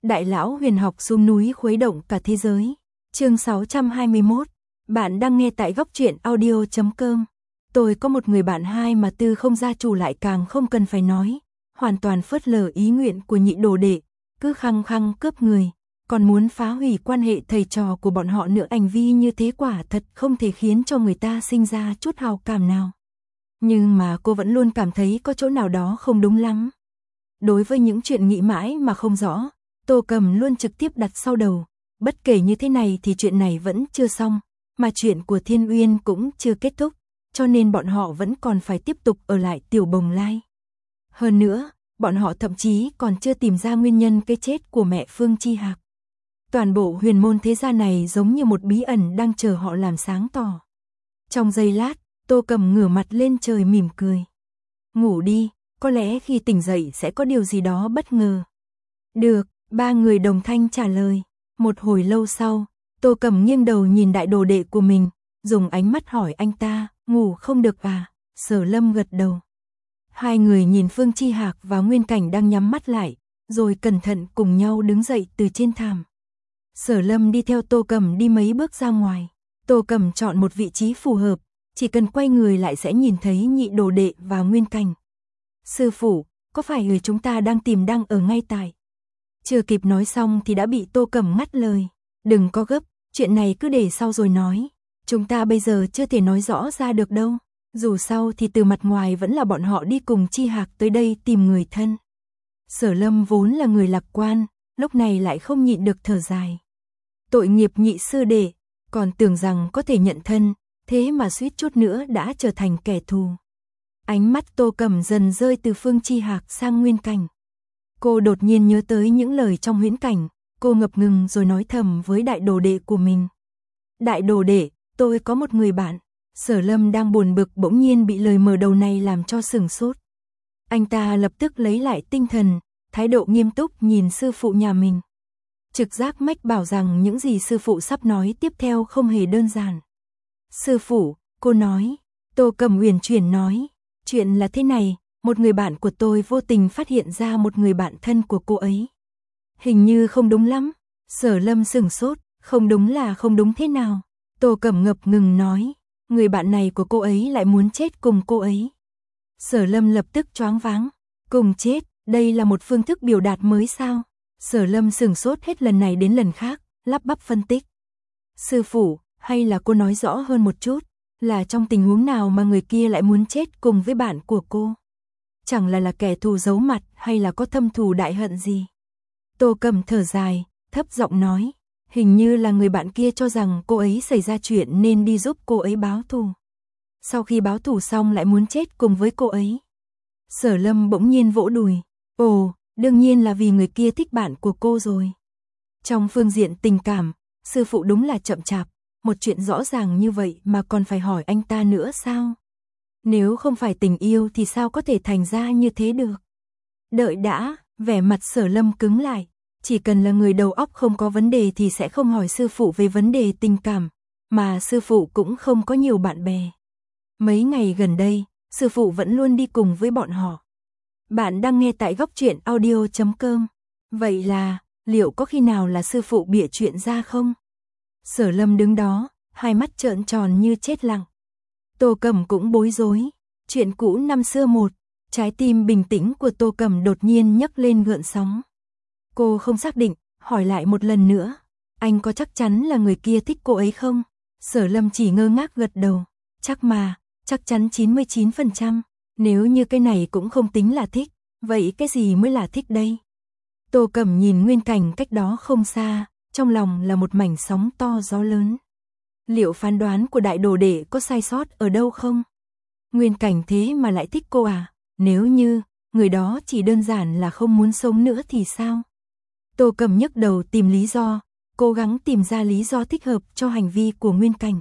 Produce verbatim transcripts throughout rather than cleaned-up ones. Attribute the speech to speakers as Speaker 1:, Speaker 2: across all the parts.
Speaker 1: Đại lão huyền học xuống núi khuấy động cả thế giới. Chương sáu trăm hai mươi mốt. Bạn đang nghe tại góc truyện audio chấm com. Tôi có một người bạn hai mà từ không gia chủ lại càng không cần phải nói, hoàn toàn phớt lờ ý nguyện của nhị đồ đệ, cứ khăng khăng cướp người, còn muốn phá hủy quan hệ thầy trò của bọn họ nữa. Hành vi như thế quả thật không thể khiến cho người ta sinh ra chút hào cảm nào. Nhưng mà cô vẫn luôn cảm thấy có chỗ nào đó không đúng lắm. Đối với những chuyện nghĩ mãi mà không rõ, Tô Cầm luôn trực tiếp đặt sau đầu. Bất kể như thế này thì chuyện này vẫn chưa xong, mà chuyện của Thiên Uyên cũng chưa kết thúc, cho nên bọn họ vẫn còn phải tiếp tục ở lại Tiểu Bồng Lai. Hơn nữa, bọn họ thậm chí còn chưa tìm ra nguyên nhân cái chết của mẹ Phương Chi Hạc. Toàn bộ huyền môn thế gia này giống như một bí ẩn đang chờ họ làm sáng tỏ. Trong giây lát, Tô Cầm ngửa mặt lên trời mỉm cười. Ngủ đi, có lẽ khi tỉnh dậy sẽ có điều gì đó bất ngờ. Được, ba người đồng thanh trả lời. Một hồi lâu sau, Tô Cầm nghiêng đầu nhìn đại đồ đệ của mình, dùng ánh mắt hỏi anh ta, ngủ không được à? Sở Lâm gật đầu. Hai người nhìn Phương Chi Hạc và Nguyên Cảnh đang nhắm mắt lại, rồi cẩn thận cùng nhau đứng dậy từ trên thảm. Sở Lâm đi theo Tô Cầm đi mấy bước ra ngoài. Tô Cầm chọn một vị trí phù hợp, chỉ cần quay người lại sẽ nhìn thấy nhị đồ đệ và Nguyên Cảnh. Sư phụ, có phải người chúng ta đang tìm đang ở ngay tại? Chưa kịp nói xong thì đã bị Tô Cầm ngắt lời. Đừng có gấp, chuyện này cứ để sau rồi nói. Chúng ta bây giờ chưa thể nói rõ ra được đâu. Dù sao thì từ mặt ngoài vẫn là bọn họ đi cùng Chi Hạc tới đây tìm người thân. Sở Lâm vốn là người lạc quan, lúc này lại không nhịn được thở dài. Tội nghiệp nhị sư đệ, còn tưởng rằng có thể nhận thân, thế mà suýt chút nữa đã trở thành kẻ thù. Ánh mắt Tô Cầm dần rơi từ Phương Chi Hạc sang Nguyên Cảnh. Cô đột nhiên nhớ tới những lời trong huyễn cảnh, cô ngập ngừng rồi nói thầm với đại đồ đệ của mình. Đại đồ đệ, tôi có một người bạn. Sở Lâm đang buồn bực bỗng nhiên bị lời mở đầu này làm cho sửng sốt. Anh ta lập tức lấy lại tinh thần, thái độ nghiêm túc nhìn sư phụ nhà mình. Trực giác mách bảo rằng những gì sư phụ sắp nói tiếp theo không hề đơn giản. Sư phụ, cô nói. Tô Cầm uyển chuyển nói. Chuyện là thế này, một người bạn của tôi vô tình phát hiện ra một người bạn thân của cô ấy. Hình như không đúng lắm. Sở Lâm sửng sốt, không đúng là không đúng thế nào? Tô Cầm ngập ngừng nói, người bạn này của cô ấy lại muốn chết cùng cô ấy. Sở Lâm lập tức choáng váng, cùng chết, đây là một phương thức biểu đạt mới sao? Sở Lâm sửng sốt hết lần này đến lần khác, lắp bắp phân tích. Sư phụ, hay là cô nói rõ hơn một chút, là trong tình huống nào mà người kia lại muốn chết cùng với bạn của cô? Chẳng là là kẻ thù giấu mặt hay là có thâm thù đại hận gì? Tô Cầm thở dài, thấp giọng nói, hình như là người bạn kia cho rằng cô ấy xảy ra chuyện nên đi giúp cô ấy báo thù. Sau khi báo thù xong lại muốn chết cùng với cô ấy. Sở Lâm bỗng nhiên vỗ đùi, ồ, đương nhiên là vì người kia thích bạn của cô rồi. Trong phương diện tình cảm, sư phụ đúng là chậm chạp, một chuyện rõ ràng như vậy mà còn phải hỏi anh ta nữa sao? Nếu không phải tình yêu thì sao có thể thành ra như thế được? Đợi đã, vẻ mặt Sở Lâm cứng lại, chỉ cần là người đầu óc không có vấn đề thì sẽ không hỏi sư phụ về vấn đề tình cảm, mà sư phụ cũng không có nhiều bạn bè. Mấy ngày gần đây, sư phụ vẫn luôn đi cùng với bọn họ. Bạn đang nghe tại góc truyện audio chấm com. Vậy là, liệu có khi nào là sư phụ bịa chuyện ra không? Sở Lâm đứng đó, hai mắt trợn tròn như chết lặng. Tô Cầm cũng bối rối. Chuyện cũ năm xưa một, trái tim bình tĩnh của Tô Cầm đột nhiên nhấc lên gợn sóng. Cô không xác định, hỏi lại một lần nữa. Anh có chắc chắn là người kia thích cô ấy không? Sở Lâm chỉ ngơ ngác gật đầu. Chắc mà, chắc chắn chín mươi chín phần trăm. Nếu như cái này cũng không tính là thích, vậy cái gì mới là thích đây? Tô Cầm nhìn Nguyên Cảnh cách đó không xa, trong lòng là một mảnh sóng to gió lớn. Liệu phán đoán của đại đồ đệ có sai sót ở đâu không? Nguyên Cảnh thế mà lại thích cô à? Nếu như, người đó chỉ đơn giản là không muốn sống nữa thì sao? Tô Cầm nhấc đầu tìm lý do, cố gắng tìm ra lý do thích hợp cho hành vi của Nguyên Cảnh.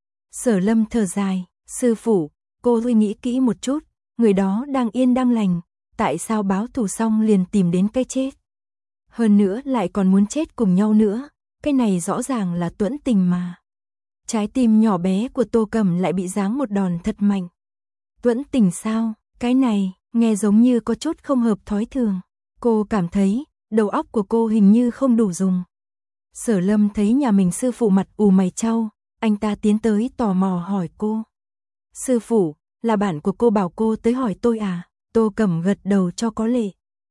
Speaker 1: Sở Lâm thở dài, sư phụ, cô thôi nghĩ kỹ một chút, người đó đang yên đang lành, tại sao báo thù xong liền tìm đến cái chết? Hơn nữa lại còn muốn chết cùng nhau nữa, cái này rõ ràng là tuẫn tình mà. Trái tim nhỏ bé của Tô Cầm lại bị giáng một đòn thật mạnh. Tuẫn tình sao? Cái này, nghe giống như có chút không hợp thói thường. Cô cảm thấy, đầu óc của cô hình như không đủ dùng. Sở Lâm thấy nhà mình sư phụ mặt ù mày chau, anh ta tiến tới tò mò hỏi cô. Sư phụ, là bạn của cô bảo cô tới hỏi tôi à? Tô Cẩm gật đầu cho có lệ.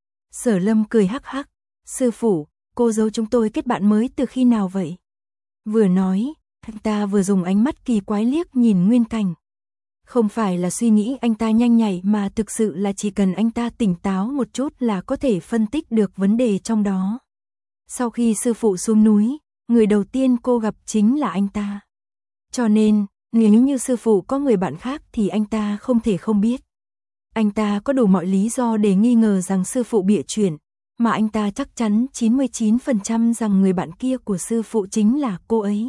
Speaker 1: Sở Lâm cười hắc hắc, sư phụ, cô giấu chúng tôi kết bạn mới từ khi nào vậy? Vừa nói, anh ta vừa dùng ánh mắt kỳ quái liếc nhìn Nguyên Cảnh. Không phải là suy nghĩ anh ta nhanh nhạy mà thực sự là chỉ cần anh ta tỉnh táo một chút là có thể phân tích được vấn đề trong đó. Sau khi sư phụ xuống núi, người đầu tiên cô gặp chính là anh ta. Cho nên, nếu như sư phụ có người bạn khác thì anh ta không thể không biết. Anh ta có đủ mọi lý do để nghi ngờ rằng sư phụ bịa chuyện, mà anh ta chắc chắn chín mươi chín phần trăm rằng người bạn kia của sư phụ chính là cô ấy.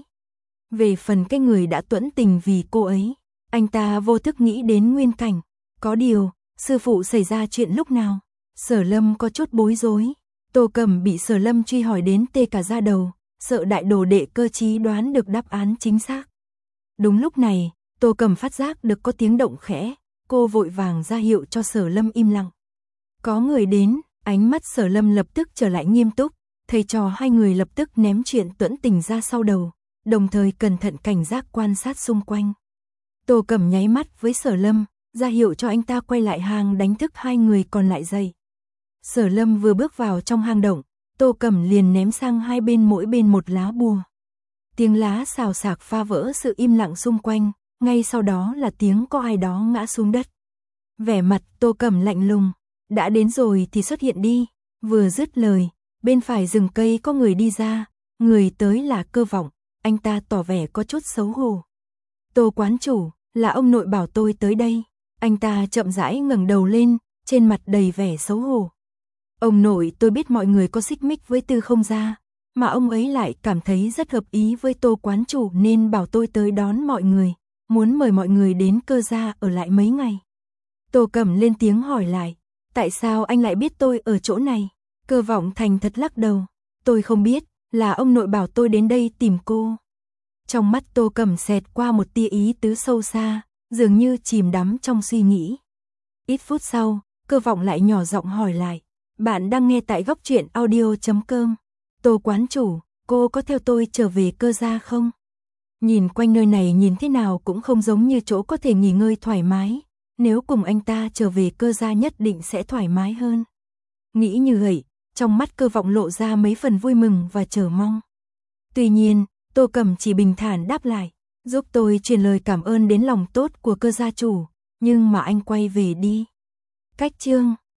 Speaker 1: Về phần cái người đã tuẫn tình vì cô ấy, anh ta vô thức nghĩ đến Nguyên Cảnh. Có điều, sư phụ xảy ra chuyện lúc nào? Sở Lâm có chút bối rối. Tô Cẩm bị Sở Lâm truy hỏi đến tê cả da đầu, sợ đại đồ đệ cơ trí đoán được đáp án chính xác. Đúng lúc này, Tô Cẩm phát giác được có tiếng động khẽ, cô vội vàng ra hiệu cho Sở Lâm im lặng. Có người đến, ánh mắt Sở Lâm lập tức trở lại nghiêm túc, thầy trò hai người lập tức ném chuyện tuẫn tình ra sau đầu, đồng thời cẩn thận cảnh giác quan sát xung quanh. Tô Cẩm nháy mắt với Sở Lâm, ra hiệu cho anh ta quay lại hang đánh thức hai người còn lại dậy. Sở Lâm vừa bước vào trong hang động, Tô Cẩm liền ném sang hai bên mỗi bên một lá bùa. Tiếng lá xào xạc phá vỡ sự im lặng xung quanh, ngay sau đó là tiếng có ai đó ngã xuống đất. Vẻ mặt Tô Cẩm lạnh lùng, đã đến rồi thì xuất hiện đi. Vừa dứt lời, bên phải rừng cây có người đi ra, người tới là Cơ Vọng, anh ta tỏ vẻ có chút xấu hổ. Tô quán chủ, là ông nội bảo tôi tới đây. Anh ta chậm rãi ngẩng đầu lên, trên mặt đầy vẻ xấu hổ. Ông nội, tôi biết mọi người có xích mích với Tư Không gia, mà ông ấy lại cảm thấy rất hợp ý với Tô quán chủ nên bảo tôi tới đón mọi người, muốn mời mọi người đến Cơ gia ở lại mấy ngày. Tô Cẩm lên tiếng hỏi lại, tại sao anh lại biết tôi ở chỗ này? Cơ Vọng thành thật lắc đầu, tôi không biết, là ông nội bảo tôi đến đây tìm cô. Trong mắt Tô Cẩm xẹt qua một tia ý tứ sâu xa, dường như chìm đắm trong suy nghĩ. Ít phút sau, Cơ Vọng lại nhỏ giọng hỏi lại, bạn đang nghe tại góc truyện audio chấm com. Tô quán chủ, cô có theo tôi trở về Cơ gia không? Nhìn quanh nơi này nhìn thế nào cũng không giống như chỗ có thể nghỉ ngơi thoải mái, nếu cùng anh ta trở về Cơ gia nhất định sẽ thoải mái hơn. Nghĩ như vậy, trong mắt Cơ Vọng lộ ra mấy phần vui mừng và chờ mong. Tuy nhiên, Tô Cẩm chỉ bình thản đáp lại, giúp tôi truyền lời cảm ơn đến lòng tốt của Cơ gia chủ, nhưng mà anh quay về đi. Cách chương